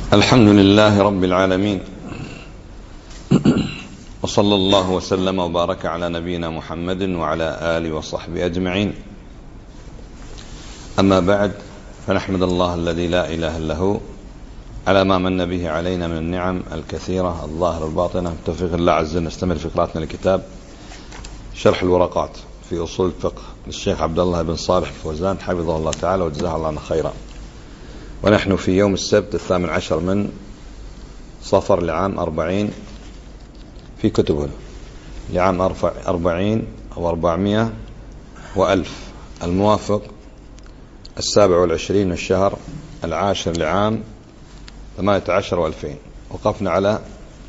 الحمد لله رب العالمين، وصلى الله وسلم وبارك على نبينا محمد وعلى آله وصحبه أجمعين. أما بعد، فنحمد الله الذي لا إله إلا هو على ما من به علينا من النعم الكثيرة الظاهرة الباطنة. بتوفيق الله عز وجل نستمر في قراءتنا لكتاب شرح الورقات في أصول الفقه للشيخ عبد الله بن صالح الفوزان حفظه الله تعالى وجزاه الله خيرا. ونحن في يوم السبت 18 من صفر لعام 40 في كتبه، لعام 40 أو 400 وألف، الموافق 27 من الشهر 10 لعام 18 و2000. وقفنا على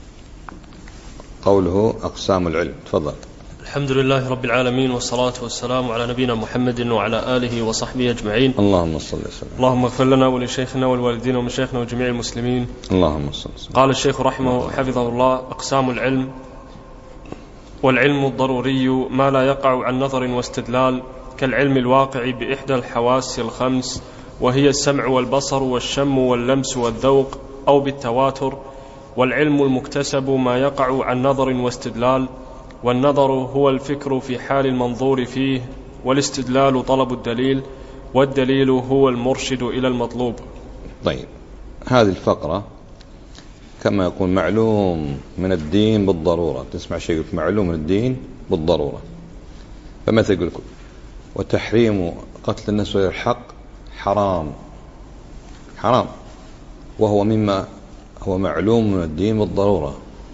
قوله أقسام العلم. تفضل. الحمد لله رب العالمين، والصلاة والسلام على نبينا محمد وعلى آله وصحبه أجمعين. اللهم صل وسلم. اللهم اغفر لنا ولشيخنا والوالدين ومشايخنا وجميع المسلمين. اللهم صل وسلم. قال الشيخ رحمه حفظه الله: أقسام العلم. والعلم الضروري ما لا يقع عن نظر واستدلال، كالعلم الواقع بإحدى الحواس الخمس، وهي السمع والبصر والشم واللمس والذوق، أو بالتواتر. والعلم المكتسب ما يقع عن نظر واستدلال، والنظر هو الفكر في حال المنظور فيه، والاستدلال طلب الدليل، والدليل هو المرشد إلى المطلوب. طيب، هذه الفقرة كما يقول معلوم من الدين بالضرورة. تسمع شيء معلوم من الدين بالضرورة، فمثل يقول لكم: وتحريم قتل النفس بغير الحق حرام، حرام، وهو مما هو معلوم من الدين بالضرورة.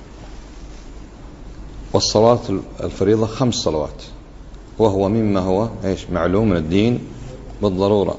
والصلاة الفريضة 5 صلوات، وهو مما هو معلوم من الدين بالضرورة.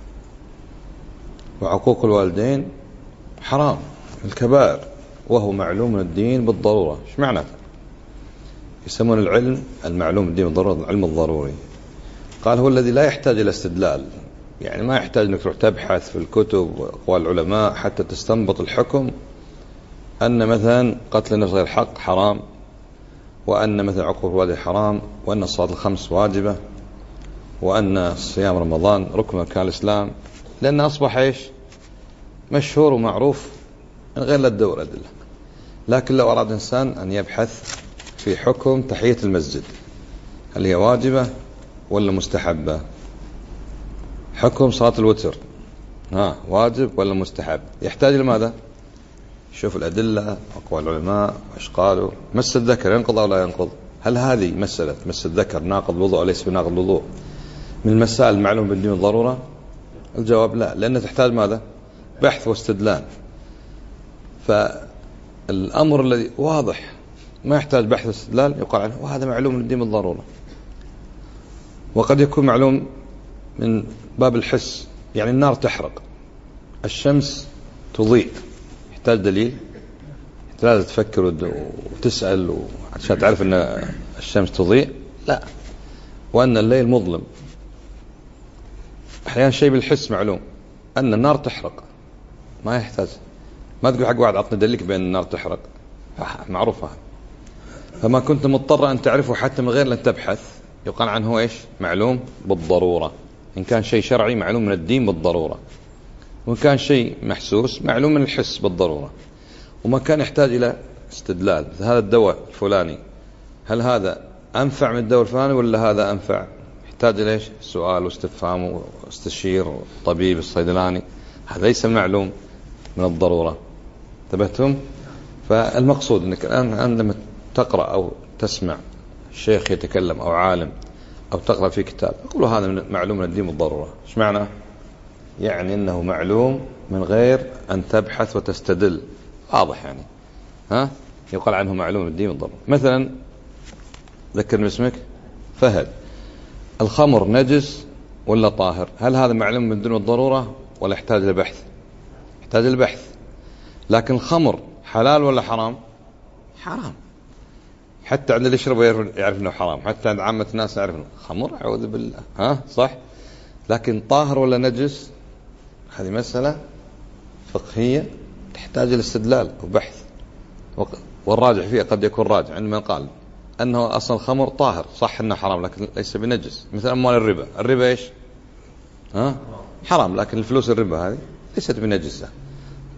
وعقوق الوالدين حرام، الكبائر، وهو معلوم من الدين بالضرورة. ايش معنى؟ يسمون العلم المعلوم من الدين بالضرورة العلم الضروري. قال: هو الذي لا يحتاج إلى استدلال، يعني ما يحتاج أنك تروح تبحث في الكتب وأقوال العلماء حتى تستنبط الحكم أن مثلا قتل النفس غير الحق حرام، وأن مثلا عقوق الوالدين حرام، وأن الصلاة 5 واجبة، وأن صيام رمضان ركن من أركان الإسلام، لأن أصبح مشهور ومعروف من غير لا تدور أدلة. لكن لو أراد إنسان أن يبحث في حكم تحية المسجد، هل هي واجبة ولا مستحبة؟ حكم صلاة الوتر، واجب ولا مستحب؟ يحتاج لماذا؟ شوف الأدلة، أقوال العلماء، وإيش قالوا. مس الذكر ينقض أو لا ينقض؟ هل هذه مسألة مس الذكر ناقض الوضوء أو ليس بناقض الوضوء من المسائل المعلومة بالدين بالضرورة؟ الجواب لا، لأنها تحتاج ماذا؟ بحث واستدلال. فالأمر الذي واضح ما يحتاج بحث واستدلال يقال عنه وهذا معلوم من الدين بالضرورة. وقد يكون معلوم من باب الحس، يعني النار تحرق، الشمس تضيء، يحتاج دليل؟ لازم تفكر وتسأل عشان تعرف أن الشمس تضيء؟ لا. وأن الليل مظلم، أحيانا شيء بالحس معلوم. أن النار تحرق ما يحتاج، ما تقول حق واحد عطني دليلك بأن النار تحرق، معروفة. فما كنت مضطر أن تعرفه حتى من غير أن تبحث يقال عنه معلوم بالضرورة. إن كان شيء شرعي معلوم من الدين بالضرورة، وإن كان شيء محسوس معلوم من الحس بالضرورة. وما كان يحتاج إلى استدلال، هذا الدواء الفلاني هل هذا أنفع من الدواء الفلاني ولا هذا أنفع؟ يحتاج إلى سؤال واستفهام واستشير الطبيب الصيدلاني، هذا ليس معلوم من الضرورة. انتبهتم؟ فالمقصود أنك الآن عندما تقرأ أو تسمع الشيخ يتكلم أو عالم أو تقرأ في كتاب يقول هذا معلوم من الدين بالضرورة. إيش معنى؟ يعني أنه معلوم من غير أن تبحث وتستدل، واضح يعني. يقال عنه معلوم من الدين بالضرورة. مثلا ذكرني اسمك. فهد. الخمر نجس ولا طاهر؟ هل هذا معلوم من الدين بالضرورة ولا يحتاج لبحث؟ يحتاج لبحث. لكن الخمر حلال ولا حرام؟ حرام. حتى عند اللي يشربه يعرف انه حرام، حتى عند عامة الناس يعرف انه خمر، اعوذ بالله. صح. لكن طاهر ولا نجس هذه مسألة فقهية تحتاج الى استدلال وبحث. والراجح فيها قد يكون راجع عندما قال انه اصلا الخمر طاهر، صح انه حرام لكن ليس بنجس. مثل اموال الربا، الربا حرام، لكن الفلوس الربا هذه ليست بنجسة.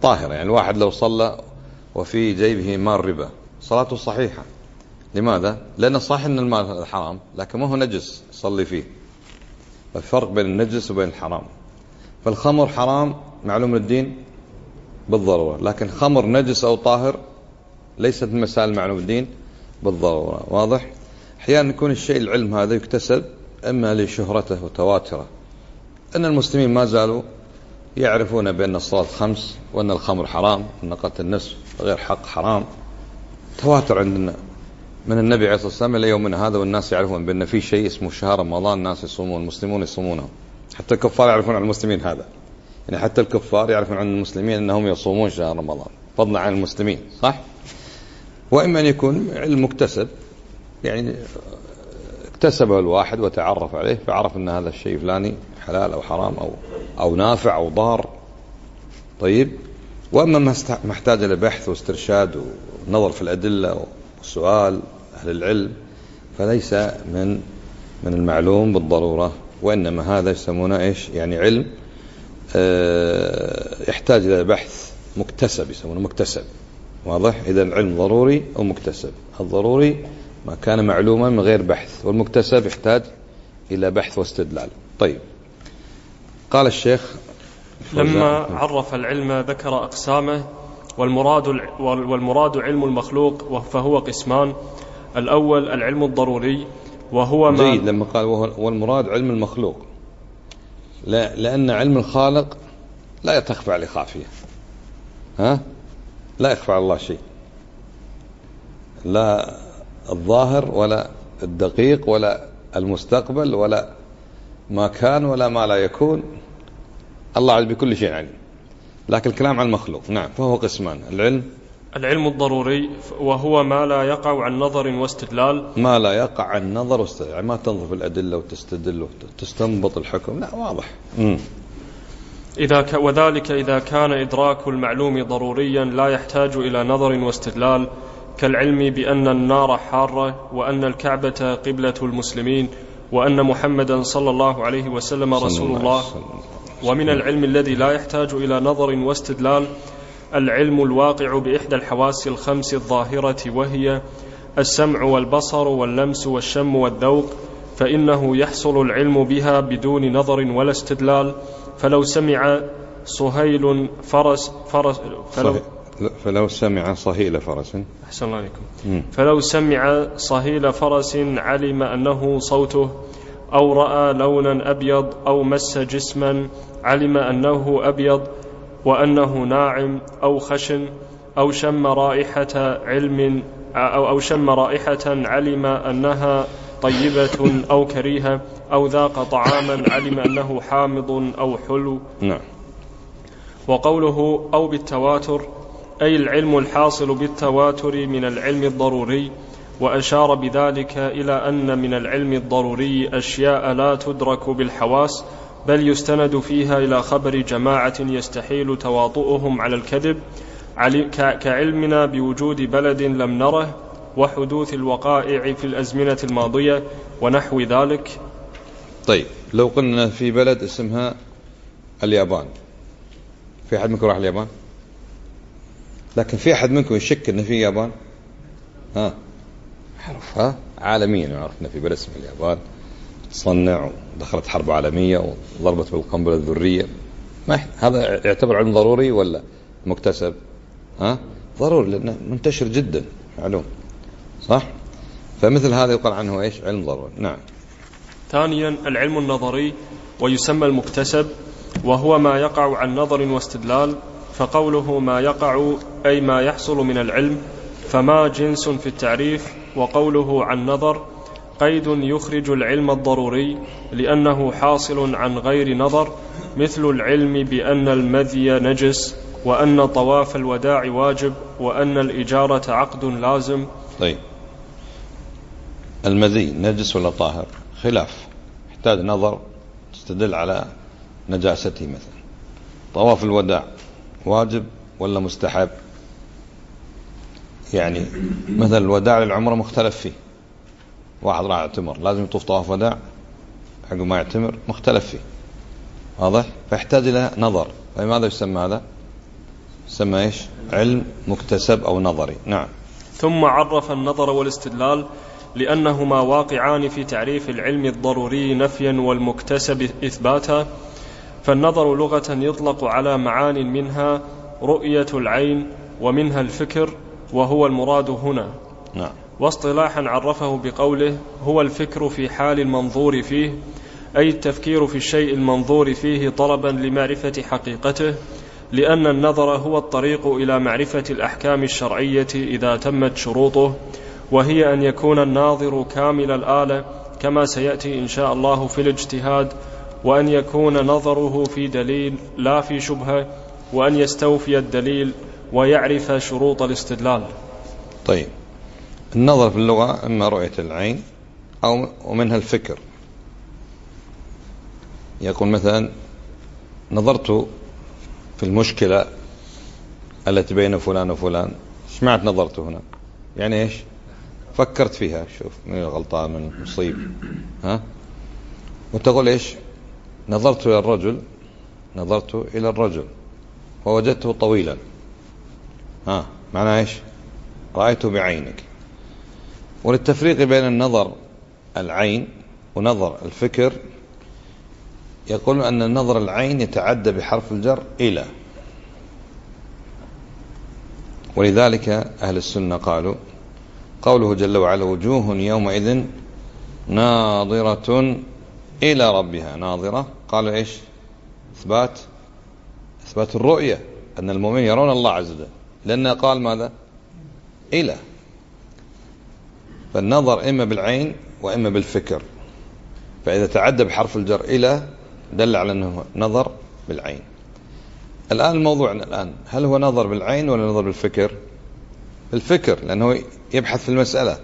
طاهرة. يعني الواحد لو صلى وفي جيبه مال ربا صلاته صحيحة. لماذا؟ لأن صحيح أن المال حرام لكن ما هو نجس صلي فيه. الفرق بين النجس وبين الحرام. فالخمر حرام معلوم الدين بالضرورة، لكن خمر نجس أو طاهر ليست مسائل معلوم الدين بالضرورة. واضح؟ أحيانا يكون الشيء العلم هذا يكتسب إما لشهرته وتواتره، أن المسلمين ما زالوا يعرفون بأن الصلاة 5 وأن الخمر حرام وأن قتل النفس غير حق حرام. تواتر عندنا من النبي عليه الصلاة والسلام إلى يومنا هذا، والناس يعرفون بأن في شيء اسمه شهر رمضان الناس يصومون، المسلمون يصومونه، حتى الكفار يعرفون عن المسلمين هذا. يعني حتى الكفار يعرفون عن المسلمين أنهم يصومون شهر رمضان فضلا عن المسلمين، صح؟ وإما أن يكون علم مكتسب، يعني اكتسبه الواحد وتعرف عليه فعرف أن هذا الشيء فلاني حلال أو حرام أو نافع أو ضار. طيب، وأما ما احتاج إلى بحث واسترشاد ونظر في الأدلة وسؤال أهل العلم فليس من المعلوم بالضرورة، وإنما هذا يسمونه إيش؟ يعني علم يحتاج إلى بحث مكتسب، يسمونه مكتسب. واضح؟ إذا العلم ضروري أو مكتسب. الضروري ما كان معلوما من غير بحث، والمكتسب يحتاج إلى بحث واستدلال. طيب، قال الشيخ لما عرف العلم ذكر أقسامه، والمراد علم المخلوق فهو قسمان. الأول العلم الضروري وهو ما جيد لما قال والمراد علم المخلوق، لأن علم الخالق لا تخفى عليه خافية. لا يخفى على الله شيء، لا الظاهر ولا الدقيق ولا المستقبل ولا ما كان ولا ما لا يكون. الله علم بكل شيء علم. لكن الكلام عن المخلوق نعم فهو قسمان. العلم الضروري وهو ما لا يقع عن نظر واستدلال. ما لا يقع عن نظر واستدلال، يعني ما تنظر في الأدلة وتستدل وتستنبط الحكم، لا واضح. وذلك إذا كان إدراك المعلوم ضروريا لا يحتاج إلى نظر واستدلال، كالعلم بأن النار حارة، وأن الكعبة قبلة المسلمين، وأن محمدا صلى الله عليه وسلم رسول الله. ومن العلم الذي لا يحتاج إلى نظر واستدلال العلم الواقع بإحدى الحواس الخمس الظاهرة، وهي السمع والبصر واللمس والشم والذوق، فإنه يحصل العلم بها بدون نظر ولا استدلال. فلو سمع صهيل فلو سمع صهيل فرس أحسن الله عليكم. فلو سمع صهيل فرس علم أنه صوته، أو رأى لونا أبيض، أو مس جسما علم أنه أبيض وأنه ناعم أو خشن، أو شم رائحة علم أنها طيبة أو كريهة، أو ذاق طعاما علم أنه حامض أو حلو. نعم. وقوله أو بالتواتر أي العلم الحاصل بالتواتر من العلم الضروري، وأشار بذلك إلى أن من العلم الضروري أشياء لا تدرك بالحواس، بل يستند فيها إلى خبر جماعة يستحيل تواطؤهم على الكذب، كعلمنا بوجود بلد لم نره، وحدوث الوقائع في الأزمنة الماضية ونحو ذلك. طيب، لو قلنا في بلد اسمها اليابان، في أحد منكم راح اليابان؟ لكن في أحد منكم يشك أن في يابان؟ عرفها عالميا، عرفنا في بلد اسمها اليابان تصنع ودخلت حرب عالمية وضربت بالقنبلة الذرية. هذا يعتبر علم ضروري ولا مكتسب؟ ضروري لأنه منتشر جدا معلوم، صح؟ فمثل هذا يقال عنه إيش؟ علم ضروري. نعم. ثانيا العلم النظري ويسمى المكتسب، وهو ما يقع عن نظر واستدلال. فقوله ما يقع أي ما يحصل من العلم، فما جنس في التعريف. وقوله عن نظر قيد يخرج العلم الضروري لأنه حاصل عن غير نظر، مثل العلم بأن المذي نجس، وأن طواف الوداع واجب، وأن الإجارة عقد لازم. طيب، المذي نجس ولا طاهر؟ خلاف، يحتاج نظر تستدل على نجاسته. مثلا طواف الوداع واجب ولا مستحب؟ يعني مثلا الوداع للعمرة مختلف فيه، واحد راح يعتمر لازم يطوف طواف وداع حق ما يعتمر، مختلف فيه، واضح؟ فيحتاج إلى نظر. فماذا يسمى هذا؟ سمى إيش؟ علم مكتسب أو نظري. نعم. ثم عرف النظر والاستدلال لأنهما واقعان في تعريف العلم الضروري نفيا والمكتسب إثباتا. فالنظر لغة يطلق على معان منها رؤية العين ومنها الفكر وهو المراد هنا. نعم. واصطلاحا عرفه بقوله هو الفكر في حال المنظور فيه، أي التفكير في الشيء المنظور فيه طلبا لمعرفة حقيقته، لأن النظر هو الطريق إلى معرفة الأحكام الشرعية إذا تمت شروطه، وهي أن يكون الناظر كامل الآلة كما سيأتي إن شاء الله في الاجتهاد، وأن يكون نظره في دليل لا في شبهة، وأن يستوفي الدليل ويعرف شروط الاستدلال. طيب، النظر في اللغة إما رؤية العين أو ومنها الفكر. يقول مثلا نظرت في المشكلة التي بين فلان وفلان. سمعت نظرت هنا يعني إيش؟ فكرت فيها، شوف من الغلطان من المصيب، وتقول إيش؟ نظرت إلى الرجل ووجدته طويلا. معناه إيش؟ رأيته بعينك. وللتفريق بين النظر العين ونظر الفكر يقول أن النظر العين يتعدى بحرف الجر إلى، ولذلك أهل السنة قالوا قوله جل وعلا وجوه يومئذ ناظرة إلى ربها ناظرة، قالوا إيش؟ إثبات الرؤية، أن المؤمنين يرون الله عز وجل، لأنه قال ماذا؟ إلى. فالنظر إما بالعين وإما بالفكر، فإذا تعدى بحرف الجر إلى دل على أنه نظر بالعين. الآن الموضوعنا الآن هل هو نظر بالعين ولا نظر بالفكر؟ بالفكر، لأنه يبحث في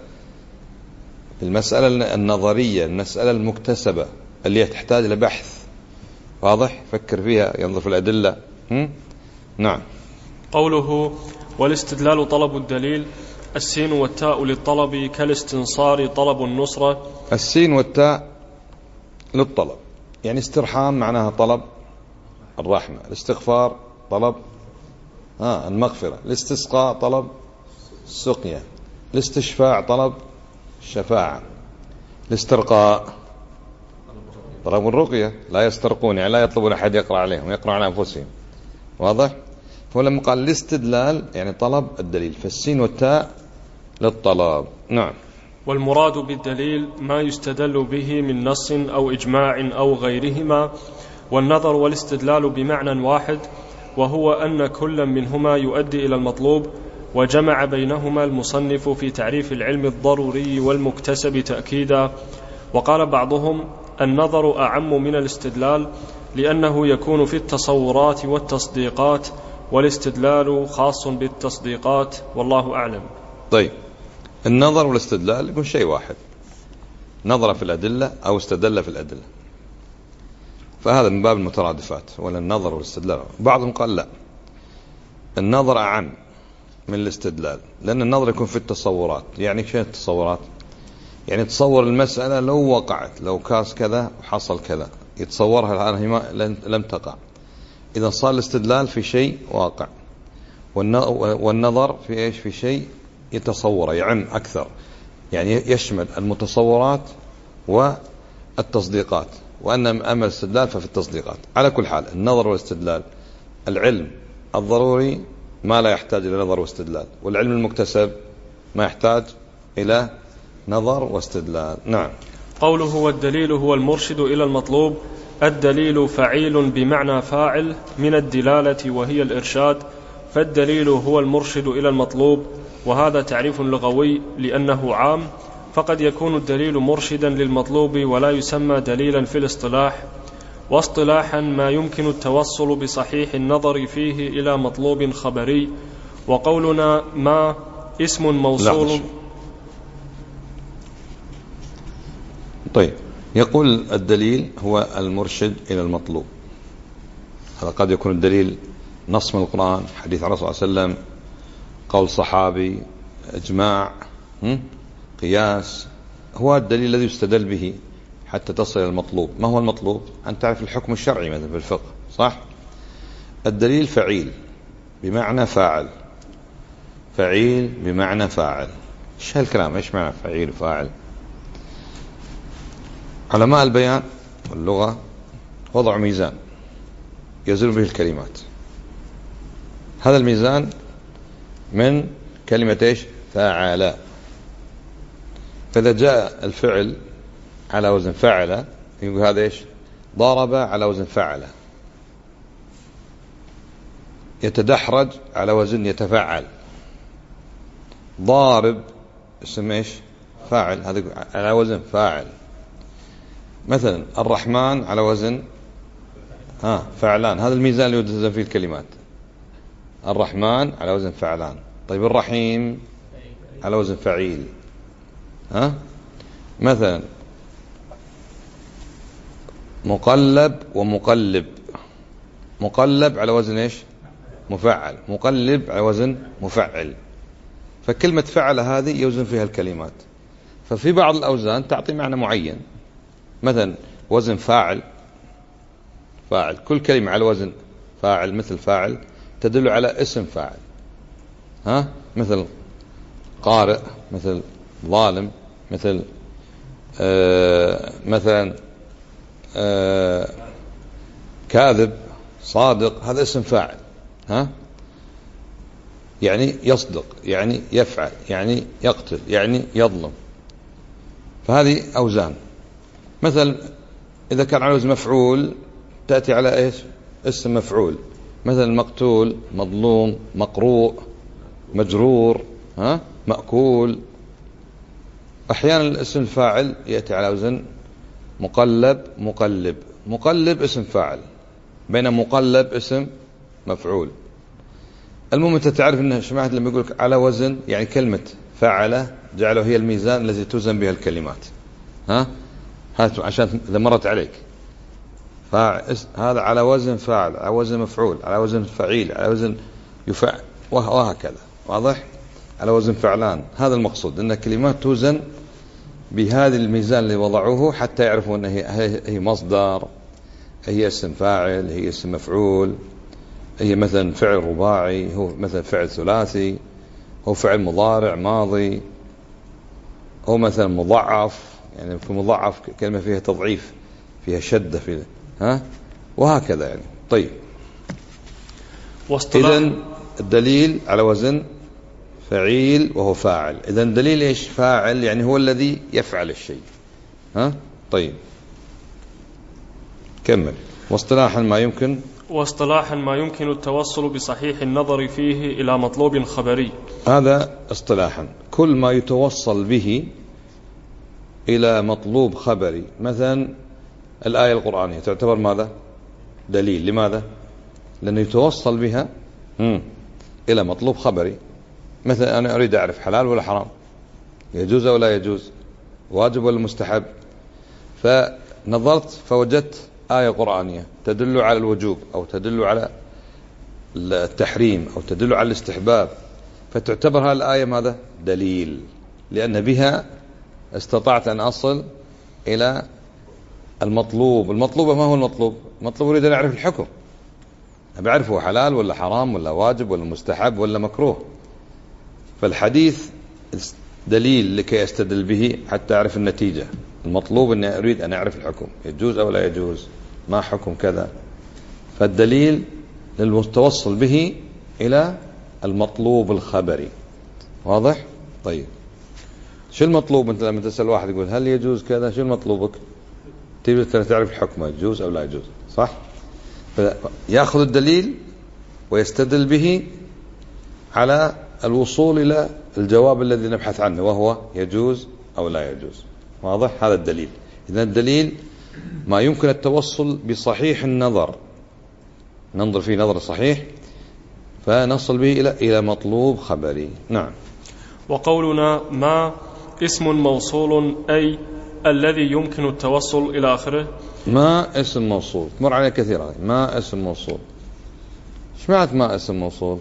المسألة النظرية، المسألة المكتسبة اللي تحتاج إلى بحث واضح، فكر فيها، ينظر في الأدلة. نعم. قوله والاستدلال طلب الدليل، السين والتاء للطلب كالاستنصار طلب النصرة. السين والتاء للطلب، يعني استرحام معناها طلب الرحمة، الاستغفار طلب المغفرة، الاستسقاء طلب السقيا، الاستشفاع طلب الشفاعة، الاسترقاء طلب الرقية. لا يسترقون يعني لا يطلبون أحد يقرأ عليهم، يقرأ على أنفسهم، واضح؟ فلما قال الاستدلال يعني طلب الدليل، فالسين والتاء للطلب. نعم. والمراد بالدليل ما يستدل به من نص أو إجماع أو غيرهما. والنظر والاستدلال بمعنى واحد، وهو أن كل منهما يؤدي إلى المطلوب، وجمع بينهما المصنف في تعريف العلم الضروري والمكتسب تأكيدا. وقال بعضهم النظر أعم من الاستدلال، لأنه يكون في التصورات والتصديقات، والاستدلال خاص بالتصديقات، والله أعلم. طيب، النظر والاستدلال يكون شيء واحد، نظر في الأدلة أو استدل في الأدلة، فهذا من باب المترادفات، ولا النظر والاستدلال. بعضهم قال لا، النظر أعم من الاستدلال، لأن النظر يكون في التصورات. يعني شيء التصورات، يعني تصور المسألة لو وقعت، لو كاس كذا وحصل كذا، يتصورها الآن هي لم تقع. إذا صار الاستدلال في شيء واقع، والنظر في إيش؟ في شيء يتصور، يعم أكثر، يعني يشمل المتصورات والتصديقات. وأن أما الاستدلال ففي التصديقات. على كل حال النظر والاستدلال، العلم الضروري ما لا يحتاج إلى نظر واستدلال، والعلم المكتسب ما يحتاج إلى نظر واستدلال. نعم. قوله والدليل هو المرشد إلى المطلوب، الدليل فعيل بمعنى فاعل من الدلالة وهي الإرشاد، فالدليل هو المرشد إلى المطلوب، وهذا تعريف لغوي لأنه عام، فقد يكون الدليل مرشدا للمطلوب ولا يسمى دليلا في الاصطلاح. واصطلاحا ما يمكن التوصل بصحيح النظر فيه إلى مطلوب خبري. وقولنا ما اسم موصول. طيب، يقول الدليل هو المرشد إلى المطلوب. هذا قد يكون الدليل نص من القرآن، حديث عن الرسول صلى الله عليه وسلم، قول صحابي، إجماع، قياس. هو الدليل الذي يستدل به حتى تصل إلى المطلوب. ما هو المطلوب؟ أن تعرف الحكم الشرعي مثلا في الفقه، صح؟ الدليل فعيل بمعنى فاعل، فعيل بمعنى فاعل. ايش هالكلام؟ ايش معنى فعيل وفاعل؟ علماء البيان واللغة وضعوا ميزان يزن به الكلمات. هذا الميزان من كلمة ايش؟ فاعل. فإذا جاء الفعل على وزن فعل يقول هذا ايش؟ ضرب على وزن فعل. يتدحرج على وزن يتفعل. ضارب اسم ايش؟ فاعل، هذا على وزن فاعل. مثلا الرحمن على وزن فعلان، هذا الميزان اللي يوزن فيه الكلمات. الرحمن على وزن فعلان. طيب الرحيم على وزن فعيل. مثلا مقلب ومقلب. مقلب على وزن ايش؟ مفعل. مقلب على وزن مفعل. فكلمة فعل هذه يوزن فيها الكلمات. ففي بعض الأوزان تعطي معنى معين، مثلا وزن فاعل. فاعل كل كلمة على وزن فاعل مثل فاعل تدل على اسم فاعل. مثل قارئ، مثل ظالم، مثل مثلا كاذب، صادق، هذا اسم فاعل. يعني يصدق، يعني يفعل، يعني يقتل، يعني يظلم. فهذه أوزان. مثلا إذا كان على وزن مفعول تأتي على إيش؟ اسم مفعول. مثلا مقتول، مظلوم، مقروء، مجرور، مأكول. أحيانا الاسم الفاعل يأتي على وزن مقلب، مقلب. مقلب اسم فاعل، بين مقلب اسم مفعول. المهم أنت تعرف أنه سمعت لما يقولك على وزن، يعني كلمة فعل جعله هي الميزان الذي توزن بها الكلمات. عشان إذا مرت عليك هذا على وزن فاعل، على وزن مفعول، على وزن فعيل، على وزن يفعل، وهكذا. واضح؟ على وزن فعلان. هذا المقصود، أن الكلمات توزن بهذه الميزان اللي وضعوه حتى يعرفوا أن هي مصدر، هي اسم فاعل، هي اسم مفعول، هي مثلا فعل رباعي، هو مثلا فعل ثلاثي، هو فعل مضارع ماضي، هو مثلا مضاعف. يعني في مضاعف كلمة فيها تضعيف، فيها شدة، فيها وهكذا يعني. طيب، إذن الدليل على وزن فعيل وهو فاعل. إذن دليل إيش؟ فاعل، يعني هو الذي يفعل الشيء. طيب كمل. واصطلاحا ما يمكن التوصل بصحيح النظر فيه إلى مطلوب خبري. هذا اصطلاحا كل ما يتوصل به إلى مطلوب خبري. مثلا الآية القرآنية تعتبر ماذا؟ دليل. لماذا؟ لأنه يتوصل بها إلى مطلوب خبري. مثلا أنا أريد أعرف حلال ولا حرام، يجوز أو لا يجوز، واجب ولا مستحب. فنظرت فوجدت آية قرآنية تدل على الوجوب، أو تدل على التحريم، أو تدل على الاستحباب، فتعتبر هذه الآية ماذا؟ دليل، لأن بها استطعت أن أصل إلى المطلوب. المطلوب ما هو المطلوب؟ المطلوب أريد أن أعرف الحكم، أعرفه حلال ولا حرام ولا واجب ولا مستحب ولا مكروه. فالحديث دليل لكي أستدل به حتى أعرف النتيجة. المطلوب أني أريد أن أعرف الحكم، يجوز أو لا يجوز، ما حكم كذا. فالدليل للمتوصل به إلى المطلوب الخبري. واضح؟ طيب، شو المطلوب؟ أنت لما تسأل واحد يقول هل يجوز كذا، شو المطلوبك؟ تريد تعرف الحكم، يجوز أو لا يجوز، صح؟ فيأخذ الدليل ويستدل به على الوصول إلى الجواب الذي نبحث عنه، وهو يجوز أو لا يجوز. واضح؟ هذا الدليل. إذن الدليل ما يمكن التوصل بصحيح النظر، ننظر فيه نظر صحيح فنصل به إلى مطلوب خبري. نعم. وقولنا ما اسم موصول، أي الذي يمكن التوصل إلى آخره. ما اسم موصول، مر عليه كثيرا. ما اسم موصول، ايش معنى ما اسم موصول؟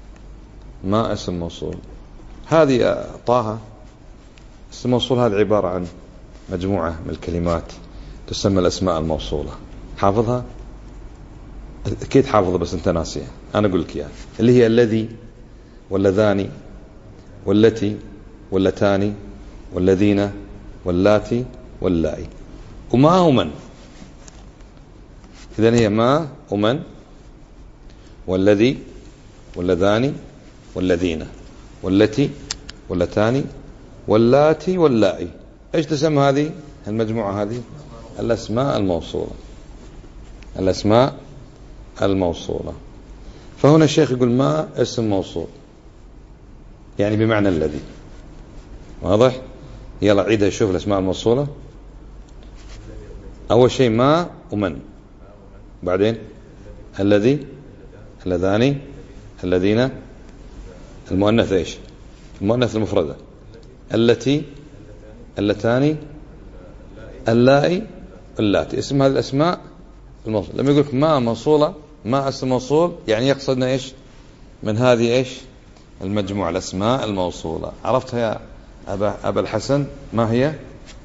ما اسم موصول هذه طه. اسم موصول هذه عبارة عن مجموعة من الكلمات تسمى الأسماء الموصولة. حافظها؟ أكيد حافظها بس أنت ناسيها. أنا أقول لك إياها، اللي هي الذي واللذان والتي واللتان والذين واللاتي واللائي، وما ومن. إذن هي ما ومن والذي واللذان والذين والتي واللتان واللاتي واللائي. ايش تسمى هذه المجموعة؟ هذه الأسماء الموصولة، الأسماء الموصولة. فهنا الشيخ يقول ما اسم موصول يعني بمعنى الذي. واضح؟ يلا عيدها، شوف الأسماء الموصولة. أول شيء ما ومن، بعدين الذي اللذان الذين، المؤنث ايش؟ المؤنث المفردة، التي اللتان اللائي اللاتي. اسم هذه الأسماء الموصولة. لما يقولك ما موصولة، ما اسم موصول، يعني يقصدنا ايش من هذه ايش المجموعة الأسماء الموصولة. عرفتها يا أبا الحسن؟ ما هي؟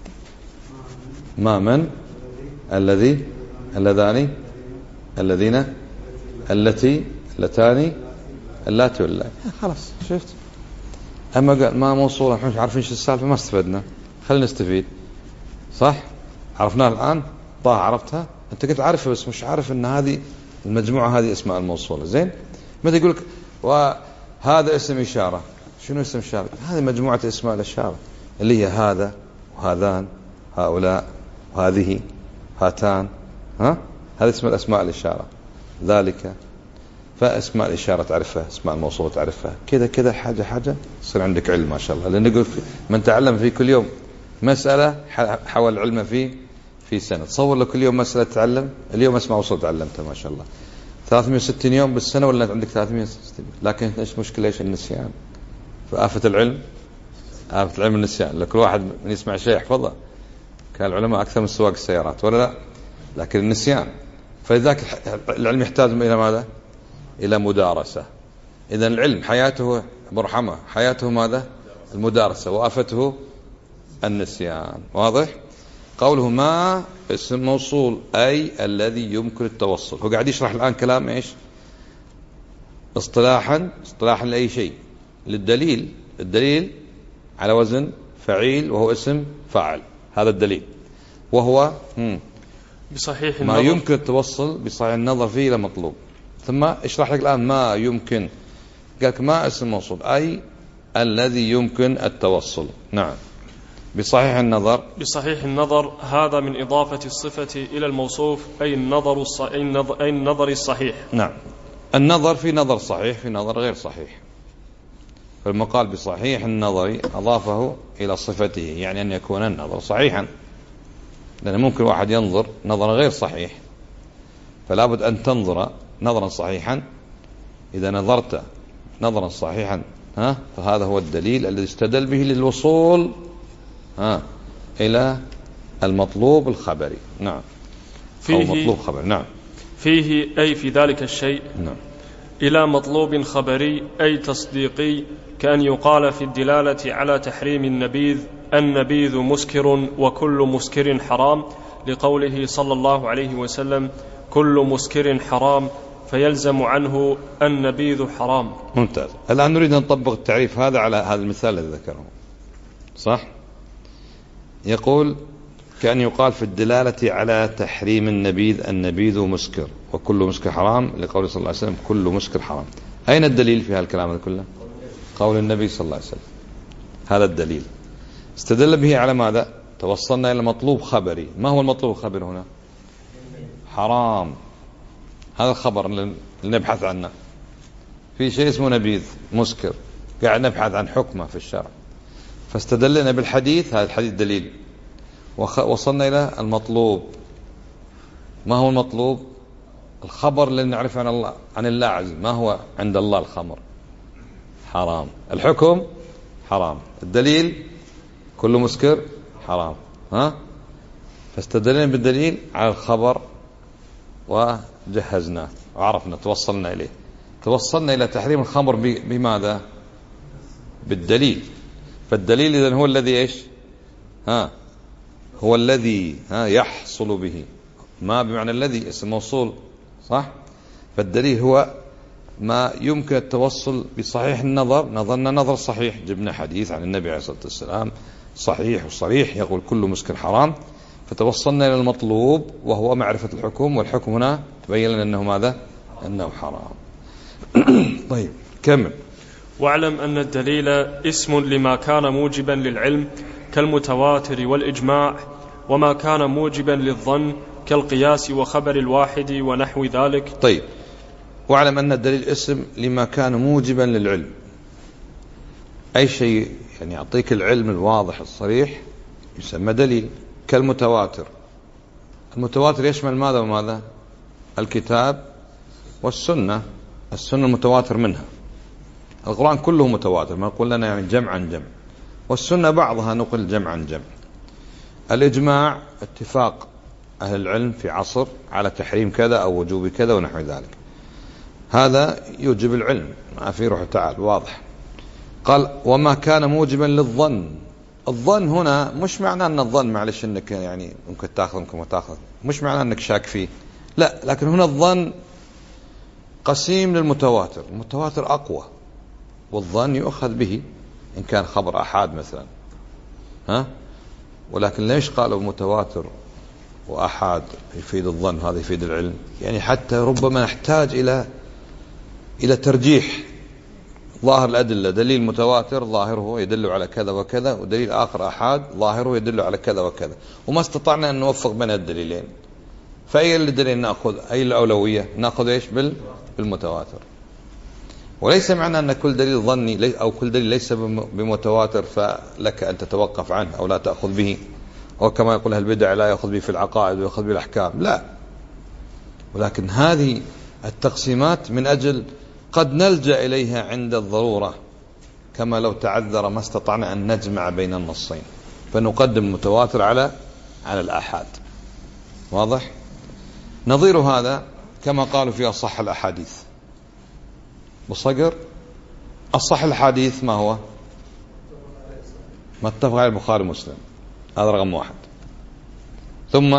ما من الذي اللذان الذين التي اللتان اللاتي واللائي. خلاص شفت. أما قال ما موصولة احنا مش عارفين ايش السالفة، ما استفدنا. خلينا نستفيد. صح؟ عرفناها الآن. طه عرفتها؟ أنت كنت عارفها بس مش عارف أن هذه المجموعة هذه اسماء الموصولة. زين؟ متى يقولك وهذا اسم إشارة. شنو اسم إشارة؟ هذه مجموعة اسماء الإشارة اللي هي هذا وهذان هؤلاء وهذه هاتان. ها؟ هذا اسم الأسماء الإشارة. ذلك. فاسماء الإشارة تعرفها، اسماء الموصولة تعرفها، كذا كذا حاجة حاجة يصير عندك علم ما شاء الله. لأن نقول من تعلم في كل يوم مسألة حول علمه في سنة. تصور لك كل يوم مسألة تتعلم. اليوم اسمع وصول تعلمتها ما شاء الله. 360 يوم بالسنة ولا عندك 360. لكن ايش مشكلة؟ ايش النسيان. فآفة العلم، آفة العلم النسيان. لكل واحد من يسمع شيء يحفظه. كان العلماء أكثر من سواق السيارات ولا لا؟ لكن النسيان. فلذلك العلم يحتاج إلى ماذا؟ إلى مدارسة. إذن العلم حياته برحمة، حياته ماذا؟ المدارسة، وآفته النسيان. واضح؟ قوله ما اسم موصول أي الذي يمكن التوصل. هو قاعد يشرح الآن كلام إيش؟ اصطلاحا لأي شيء، للدليل. الدليل على وزن فعيل وهو اسم فاعل. هذا الدليل، وهو بصحيح ما يمكن التوصل بصحيح النظر فيه إلى مطلوب. ثم اشرح لك الآن ما يمكن. قالك ما اسم موصول أي الذي يمكن التوصل. نعم. بصحيح النظر. بصحيح النظر هذا من إضافة الصفة إلى الموصوف، أي النظر الصحيح. نعم. النظر في نظر صحيح، في نظر غير صحيح. فالمقال بصحيح النظر أضافه إلى صفته، يعني أن يكون النظر صحيحا. لأن ممكن واحد ينظر نظرا غير صحيح، فلا بد أن تنظر نظرا صحيحا. إذا نظرت نظرا صحيحا فهذا هو الدليل الذي استدل به للوصول إلى المطلوب الخبري. نعم. أو مطلوب خبري. نعم. فيه أي في ذلك الشيء. نعم. إلى مطلوب خبري أي تصديقي، كأن يقال في الدلالة على تحريم النبيذ النبيذ مسكر وكل مسكر حرام، لقوله صلى الله عليه وسلم كل مسكر حرام، فيلزم عنه النبيذ حرام. ممتاز. الآن نريد أن نطبق التعريف هذا على هذا المثال الذي ذكره. صح؟ يقول كأن يقال في الدلالة على تحريم النبيذ مسكر وكل مسكر حرام، لقوله صلى الله عليه وسلم كل مسكر حرام. أين الدليل في هذا الكلام هذا كله؟ قول النبي صلى الله عليه وسلم. هذا الدليل. استدل به على ماذا؟ توصلنا إلى مطلوب خبري. ما هو المطلوب الخبري هنا؟ حرام. هذا الخبر اللي نبحث عنه. في شيء اسمه نبيذ مسكر، قاعد نبحث عن حكمه في الشرع، فاستدلنا بالحديث. هذا الحديث دليل. وصلنا إلى المطلوب. ما هو المطلوب؟ الخبر اللي نعرف عن الله عز وجل. ما هو عند الله الخمر؟ حرام. الحكم حرام. الدليل كل مسكر حرام. فاستدلنا بالدليل على الخبر وجهزناه وعرفنا توصلنا إليه. توصلنا إلى تحريم الخمر بماذا؟ بالدليل. فالدليل إذن هو الذي إيش؟ هو الذي يحصل به. ما بمعنى الذي اسم موصول. صح؟ فالدليل هو ما يمكن التوصل بصحيح النظر، نظرنا نظر صحيح، جبنا حديث عن النبي عليه الصلاة والسلام صحيح وصريح يقول كل مسكر حرام، فتوصلنا إلى المطلوب وهو معرفة الحكم، والحكم هنا تبين لنا أنه ماذا؟ أنه حرام. طيب كمل. واعلم أن الدليل اسم لما كان موجبا للعلم كالمتواتر والإجماع، وما كان موجبا للظن كالقياس وخبر الواحد ونحو ذلك. طيب، واعلم أن الدليل اسم لما كان موجبا للعلم، أي شيء يعني يعطيك العلم الواضح الصريح يسمى دليل. كالمتواتر، المتواتر يشمل ماذا وماذا؟ الكتاب والسنة. السنة المتواتر منها، القرآن كله متواتر، ما نقول لنا يعني جمع عن جمع، والسنة بعضها نقل جمع عن جمع. الإجماع اتفاق أهل العلم في عصر على تحريم كذا أو وجوب كذا ونحو ذلك، هذا يوجب العلم ما في روح تعالى واضح. قال وما كان موجبا للظن. الظن هنا مش معناه أن الظن معلش أنك يعني ممكن تأخذ ممكن ما تأخذ، مش معناه أنك شاك فيه، لا، لكن هنا الظن قسيم للمتواتر، المتواتر أقوى، والظن يؤخذ به إن كان خبر أحاد مثلا، ولكن ليش قالوا متواتر وأحاد يفيد الظن؟ هذا يفيد العلم، يعني حتى ربما نحتاج إلى ترجيح ظاهر الأدلة. دليل متواتر ظاهره يدل على كذا وكذا، ودليل آخر أحاد ظاهره يدل على كذا وكذا، وما استطعنا أن نوفق بين الدليلين، فأي الدليل نأخذ؟ أي الأولوية؟ نأخذ إيش؟ بالمتواتر. وليس معنى أن كل دليل ظني أو كل دليل ليس بمتواتر فلك أن تتوقف عنه أو لا تأخذ به، وكما يقول أهل البدع لا يأخذ به في العقائد ويأخذ به الأحكام، لا، ولكن هذه التقسيمات من أجل قد نلجأ إليها عند الضرورة، كما لو تعذر ما استطعنا أن نجمع بين النصين فنقدم المتواتر على الآحاد. واضح؟ نظير هذا كما قالوا في أصح الأحاديث بصقر. أصح الحديث ما هو؟ ما اتفق على البخاري ومسلم، هذا رقم 1. ثم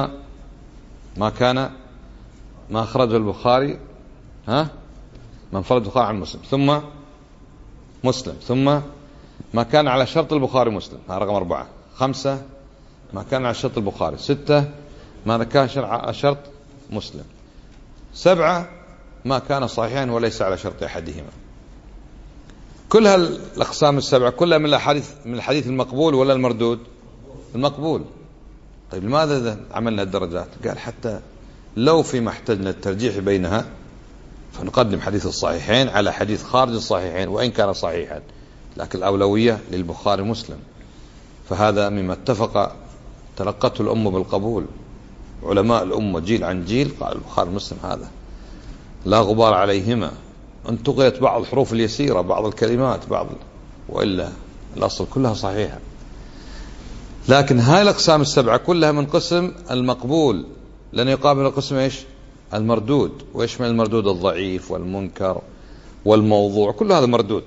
ما أخرجه البخاري من فرد البخاري عن مسلم، ثم مسلم، ثم ما كان على شرط البخاري ومسلم، هذا رقم 4. 5 ما كان على شرط البخاري. 6 ما كان على شرط مسلم. 7 ما كان صحيحا وليس على شرط أحدهما. كل هالأقسام السبعة كلها من الحديث المقبول ولا المردود؟ المقبول. طيب لماذا عملنا الدرجات؟ قال حتى لو فيما احتجنا الترجيح بينها فنقدم حديث الصحيحين على حديث خارج الصحيحين وإن كان صحيحا، لكن الأولوية للبخاري مسلم. فهذا مما اتفق تلقته الأمة بالقبول، علماء الأمة جيل عن جيل قال البخاري مسلم هذا لا غبار عليهما، انتقلت بعض الحروف اليسيرة بعض الكلمات وإلا الأصل كلها صحيحة. لكن هاي الأقسام السبعة كلها من قسم المقبول، لأن يقابل القسم إيش؟ المردود، ويشمل المردود الضعيف والمنكر والموضوع، كل هذا مردود.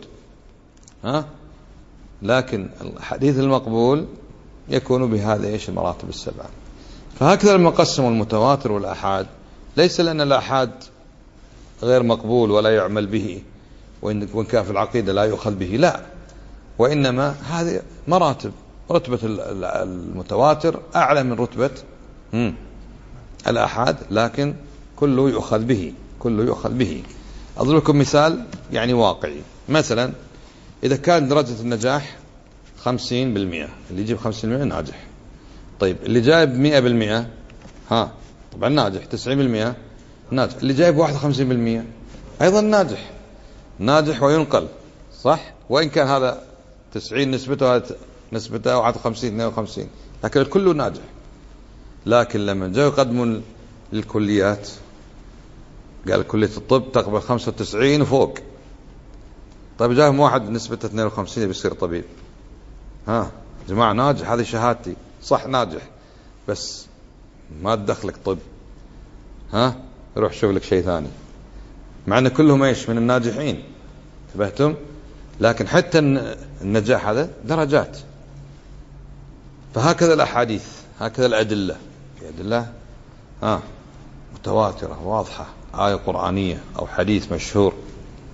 لكن الحديث المقبول يكون بهذه إيش؟ المراتب السبعة. فهكذا لما قسموا المتواتر والأحاد، ليس لأن الأحاد غير مقبول ولا يعمل به وإن كان في العقيدة لا يؤخذ به، لا، وإنما هذه مراتب. رتبة المتواتر أعلى من رتبة الأحاد، لكن كله يؤخذ به. أضرب لكم مثال يعني واقعي. مثلا إذا كان درجة النجاح 50%، اللي يجيب 50% ناجح. طيب اللي جايب 100% طبعا ناجح. 90% ناجح. اللي جايب 51% أيضا ناجح وينقل، صح؟ وإن كان هذا 90 نسبته هذا نسبته 51 52، لكن الكل ناجح. لكن لما جاءوا يقدموا للكليات قال كلية الطب تقبل 95 وفوق. طيب جاهم واحد نسبته 52 بيصير طبيب، جماعة ناجح، هذه شهادتي، صح ناجح، بس ما تدخلك طب، روح شوف لك شيء ثاني، مع أن كلهم إيش؟ من الناجحين. انتبهتم؟ لكن حتى النجاح هذا درجات. فهكذا الأحاديث، هكذا الأدلة، في أدلة متواترة واضحة، آية قرآنية أو حديث مشهور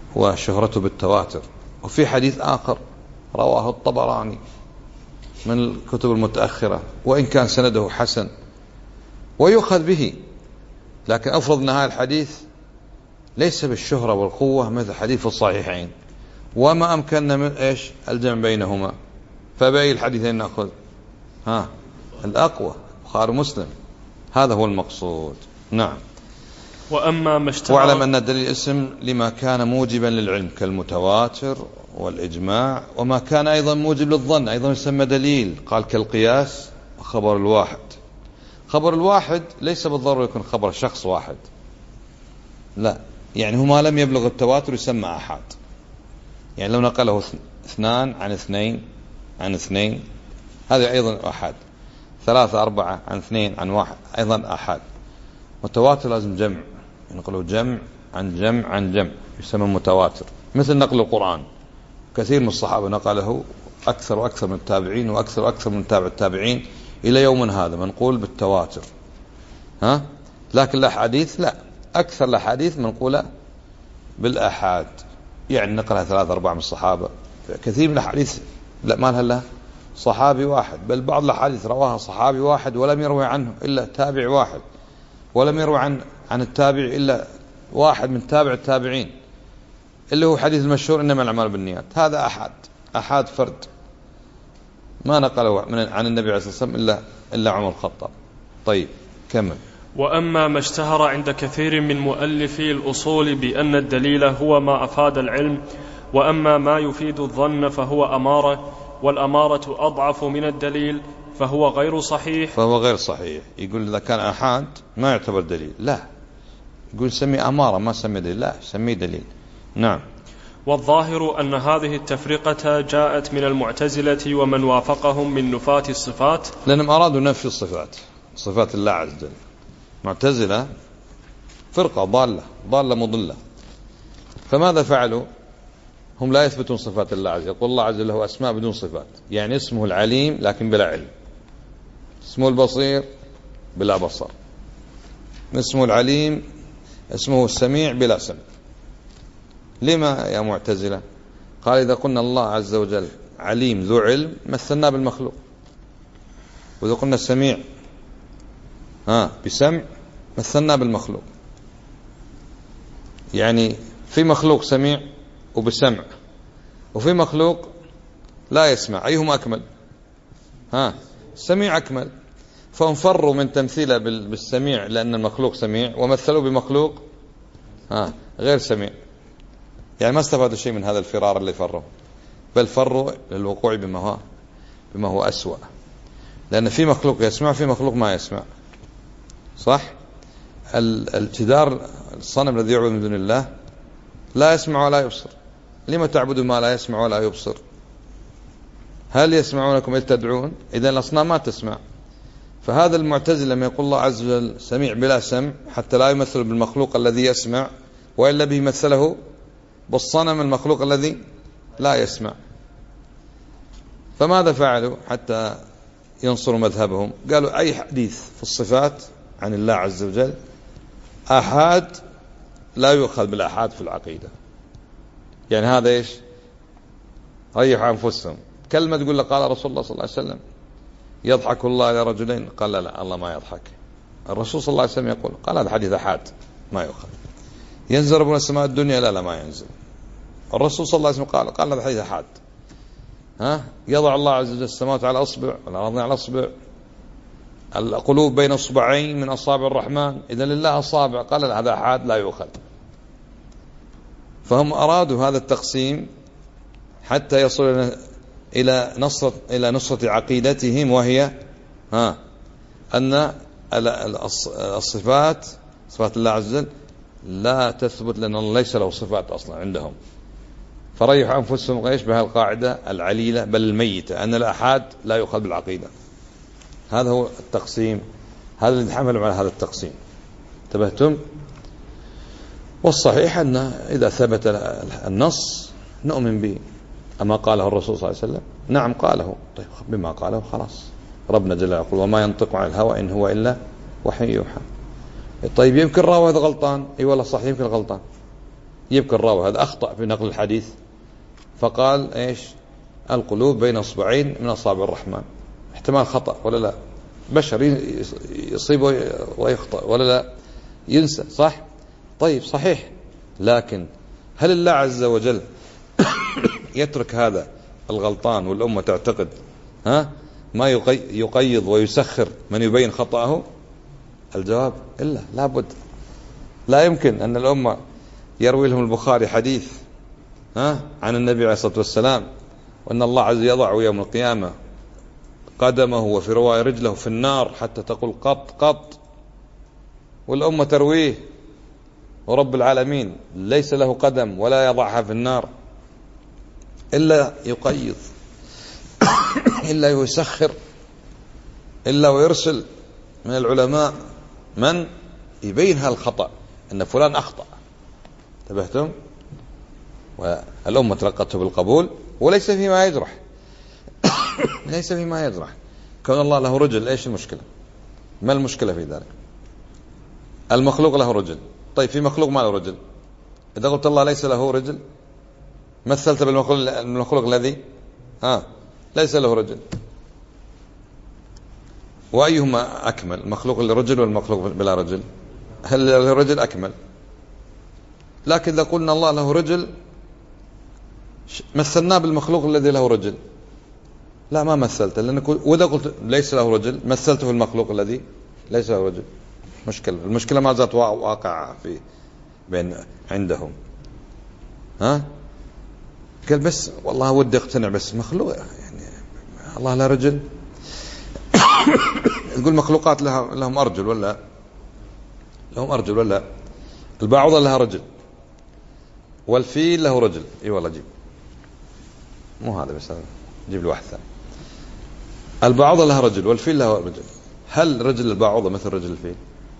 وشهرته بالتواتر. وفي حديث آخر رواه الطبراني من الكتب المتأخرة وإن كان سنده حسن ويؤخذ به، لكن أفرض أن هذا الحديث ليس بالشهرة والقوة مثل حديث الصحيحين، وما أمكننا من إيش الجمع بينهما، فبأي الحديثين نأخذ؟ الأقوى، بخاري مسلم. هذا هو المقصود. نعم. وأما ما اشتهر، واعلم أن دليل الاسم لما كان موجبا للعلم كالمتواتر والإجماع، وما كان أيضا موجب للظن أيضا يسمى دليل. قال كالقياس وخبر الواحد. خبر الواحد ليس بالضرورة يكون خبر شخص واحد، لا، يعني هو ما لم يبلغ التواتر يسمى أحاد. يعني لو نقله 2 عن 2 عن 2 هذا أيضا أحاد. 3 4 عن 2 عن 1 أيضا أحاد. متواتر لازم جمع، ينقله جمع عن جمع عن جمع يسمى متواتر. مثل نقل القرآن، كثير من الصحابة نقله أكثر وأكثر من التابعين وأكثر وأكثر من تابع التابعين إلى يوم هذا منقول بالتواتر. لكن الأحاديث لا، أكثر الأحاديث منقولة بالأحاد، يعني نقلها 3 4 من الصحابة. كثير من الأحاديث لا ما لها إلا صحابي واحد، بل بعض الأحاديث رواها صحابي واحد ولم يروي عنه إلا تابع واحد، ولم يروي عن التابع إلا واحد من تابع التابعين، اللي هو حديث المشهور إنما الأعمال بالنيات. هذا أحاد فرد ما نقله عن النبي عليه الصلاة والسلام إلا عمر الخطاب. طيب كمل. وأما ما اشتهر عند كثير من مؤلفي الأصول بأن الدليل هو ما أفاد العلم، وأما ما يفيد الظن فهو أمارة، والأمارة أضعف من الدليل فهو غير صحيح. يقول إذا كان أحاد ما يعتبر دليل، لا، يقول سمي أمارة ما سمي دليل، لا سمي دليل. نعم. والظاهر أن هذه التفرقة جاءت من المعتزلة ومن وافقهم من نفاة الصفات، لأنهم أرادوا نفي الصفات، صفات الله عز وجل. معتزلة فرقة ضالة مضلة، فماذا فعلوا؟ هم لا يثبتون صفات الله عز وجل. يقول الله عز وجل له أسماء بدون صفات، يعني اسمه العليم لكن بلا علم، اسمه البصير بلا بصر، اسمه العليم، اسمه السميع بلا سمع. لما يا معتزلة؟ قال إذا قلنا الله عز وجل عليم ذو علم مثلنا بالمخلوق، وإذا قلنا السميع بسمع مثلنا بالمخلوق. يعني في مخلوق سميع وبسمع، وفي مخلوق لا يسمع، أيهما أكمل؟ السميع أكمل. فهم فروا من تمثيله بالسميع لأن المخلوق سميع، ومثلوا بمخلوق غير سميع. يعني ما استفادوا شيء من هذا الفرار اللي فروا، بل فروا للوقوع بما هو أسوأ، لأن في مخلوق يسمع في مخلوق ما يسمع. صح؟ الجدار الصنم الذي يعبد من دون الله لا يسمع ولا يبصر. لما تعبدوا ما لا يسمع ولا يبصر؟ هل يسمعونكم إذ تدعون؟ إذن الأصنام ما تسمع. فهذا المعتزل لما يقول الله عز وجل سميع بلا سمع حتى لا يمثل بالمخلوق الذي يسمع، وإلا به مثله بالصنم المخلوق الذي لا يسمع. فماذا فعلوا حتى ينصروا مذهبهم؟ قالوا أي حديث في الصفات عن الله عز وجل أحاد لا يؤخذ بالأحاد في العقيدة. يعني هذا إيش؟ ريحوا أنفسهم. كلمة تقول له قال رسول الله صلى الله عليه وسلم يضحك الله إلى رجلين، قال لا الله ما يضحك. الرسول صلى الله عليه وسلم يقول قال هذا حديث أحاد ما يؤخذ. ينزل ربنا السماء الدنيا، لا ما ينزل. الرسول صلى الله عليه وسلم قال هذا حديث أحاد. يضع الله عز وجل السماوات على أصبع والأرض على أصبع، القلوب بين أصبعين من أصابع الرحمن، إذا لله أصابع، قال هذا أحاد لا يؤخذ. فهم أرادوا هذا التقسيم حتى يصل إلى نصرة عقيدتهم، وهي أن الصفات صفات الله عز وجل لا تثبت، لأن الله ليس له صفات أصلا عندهم. فريحوا أنفسهم غيش بها القاعدة العليلة بل الميتة أن الأحاد لا يؤخذ بالعقيدة. هذا هو التقسيم، هذا اللي حملوا على هذا التقسيم. انتبهتم؟ والصحيح أن إذا ثبت النص نؤمن به. أما قاله الرسول صلى الله عليه وسلم؟ نعم قاله. طيب بما قاله خلاص. ربنا جل وعلا يقول وما ينطق عن الهوى إن هو إلا وحي يوحى. طيب يمكن راوي هذا غلطان، اي والله صح يمكن غلطان، يبكي الراوي هذا أخطأ في نقل الحديث، فقال إيش؟ القلوب بين أصبعين من أصابع الرحمن. احتمال خطأ ولا لا؟ بشر يصيب ويخطأ ولا لا؟ ينسى، صح؟ طيب صحيح، لكن هل الله عز وجل يترك هذا الغلطان والأمة تعتقد ما يقيض ويسخر من يبين خطأه؟ الجواب إلا، لابد، لا يمكن أن الأمة يروي لهم البخاري حديث عن النبي عليه الصلاة والسلام وأن الله عز وجل يضع يوم القيامة قدمه وفي رواية رجله في النار حتى تقول قط قط، والأمة ترويه ورب العالمين ليس له قدم ولا يضعها في النار، إلا يقيض، إلا يسخر، إلا ويرسل من العلماء من يبين هالخطأ أن فلان أخطأ. انتبهتم؟ والأمة تلقته بالقبول وليس فيما يجرح. ليس فيما يجرح كون الله له رجل، إيش المشكلة؟ ما المشكلة في ذلك؟ المخلوق له رجل، طيب في مخلوق ما له رجل، إذا قلت الله ليس له رجل مثلت بالمخلوق الذي ليس له رجل، وأيهما أكمل؟ المخلوق للرجل والمخلوق بلا رجل؟ هل الرجل أكمل؟ لكن إذا قلنا الله له رجل مثلناه بالمخلوق الذي له رجل، لا ما مثلت، وإذا قلت ليس له رجل مثلته في المخلوق الذي ليس له رجل. المشكلة ما زالت واقعة في بين عندهم. قال بس والله ودي اقتنع، بس مخلوق يعني الله له رجل. يقول مخلوقات لهم أرجل ولا لهم أرجل ولا؟ البعوضة لها رجل والفيل له رجل. اي والله جيب، مو هذا بس، جيب له واحد ثاني. البعوضة لها رجل والفيل له رجل، هل رجل البعوضة مثل رجل الفيل؟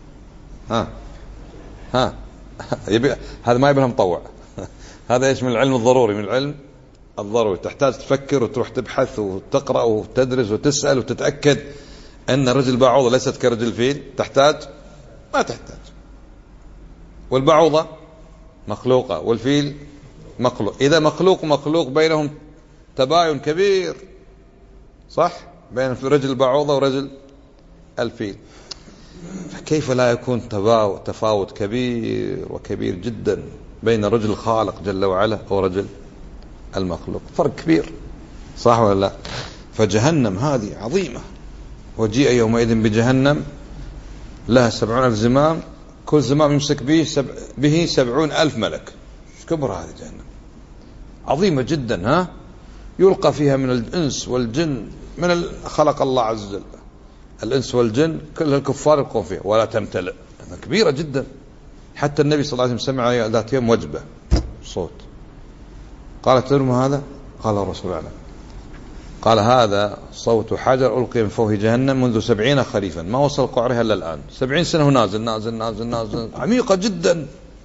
هذا ما يبقى مطوع. هذا ايش؟ من العلم الضروري، من العلم الضروري، تحتاج تفكر وتروح تبحث وتقرأ وتدرس وتسأل وتتأكد أن رجل البعوضة ليست كرجل الفيل. تحتاج؟ ما تحتاج. والبعوضة مخلوقة والفيل مخلوق، إذا مخلوق بينهم تباين كبير، صح؟ بين رجل البعوضة ورجل الفيل، فكيف لا يكون تفاوت كبير وكبير جدا بين رجل الخالق جل وعلا ورجل المخلوق؟ فرق كبير، صح ولا لا؟ فجهنم هذه عظيمة، وجيء يومئذ بجهنم لها 70,000 زمام، كل زمام يمسك به 70,000 ملك. كبر هذه جهنم، عظيمة جدا. يلقى فيها من الإنس والجن، من خلق الله عز وجل الإنس والجن كل الكفار يلقون فيها ولا تمتلئ، كبيرة جدا. حتى النبي صلى الله عليه وسلم سمع ذات يوم وجبة صوت، قال ترمى هذا؟ قال الرسول عليه، قال هذا صوت حجر ألقي من فوه جهنم منذ 70 خريفا ما وصل قعرها إلا الآن. 70 سنة نازل نازل نازل نازل، عميقة جدا،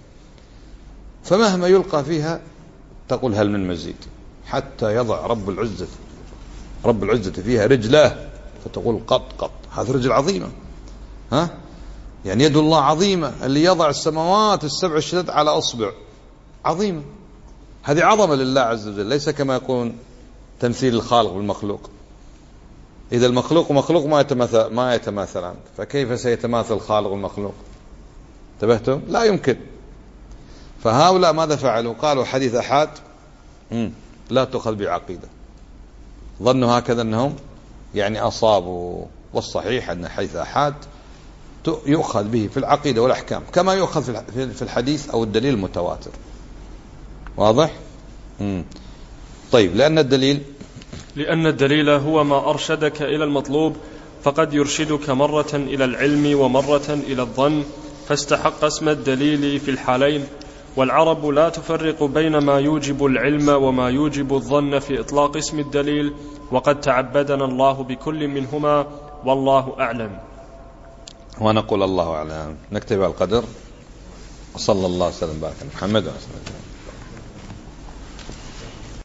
فمهما يلقى فيها تقول هل من مزيد، حتى يضع رب العزة فيها رجله فتقول قط قط. هذه رجل عظيمة، يعني يد الله عظيمة، اللي يضع السماوات السبع الشداد على أصبع، عظيمة. هذه عظمة لله عز وجل، ليس كما يكون تمثيل الخالق بالمخلوق. إذا المخلوق ومخلوق ما يتماثلان، فكيف سيتماثل الخالق والمخلوق؟ انتبهتم؟ لا يمكن. فهؤلاء ماذا فعلوا؟ قالوا حديث أحاد لا تؤخذ بعقيدة، ظنوا هكذا أنهم يعني أصابوا، والصحيح أن حديث أحاد يؤخذ به في العقيدة والأحكام كما يؤخذ في الحديث أو الدليل المتواتر. واضح؟ طيب، لأن الدليل هو ما أرشدك إلى المطلوب، فقد يرشدك مرة إلى العلم ومرة إلى الظن، فاستحق اسم الدليل في الحالين. والعرب لا تفرق بين ما يوجب العلم وما يوجب الظن في إطلاق اسم الدليل، وقد تعبدنا الله بكل منهما، والله أعلم. ونقول الله أعلم. نكتب القدر، وصلى الله وسلم وبارك على محمد وعلى آله وصحبه.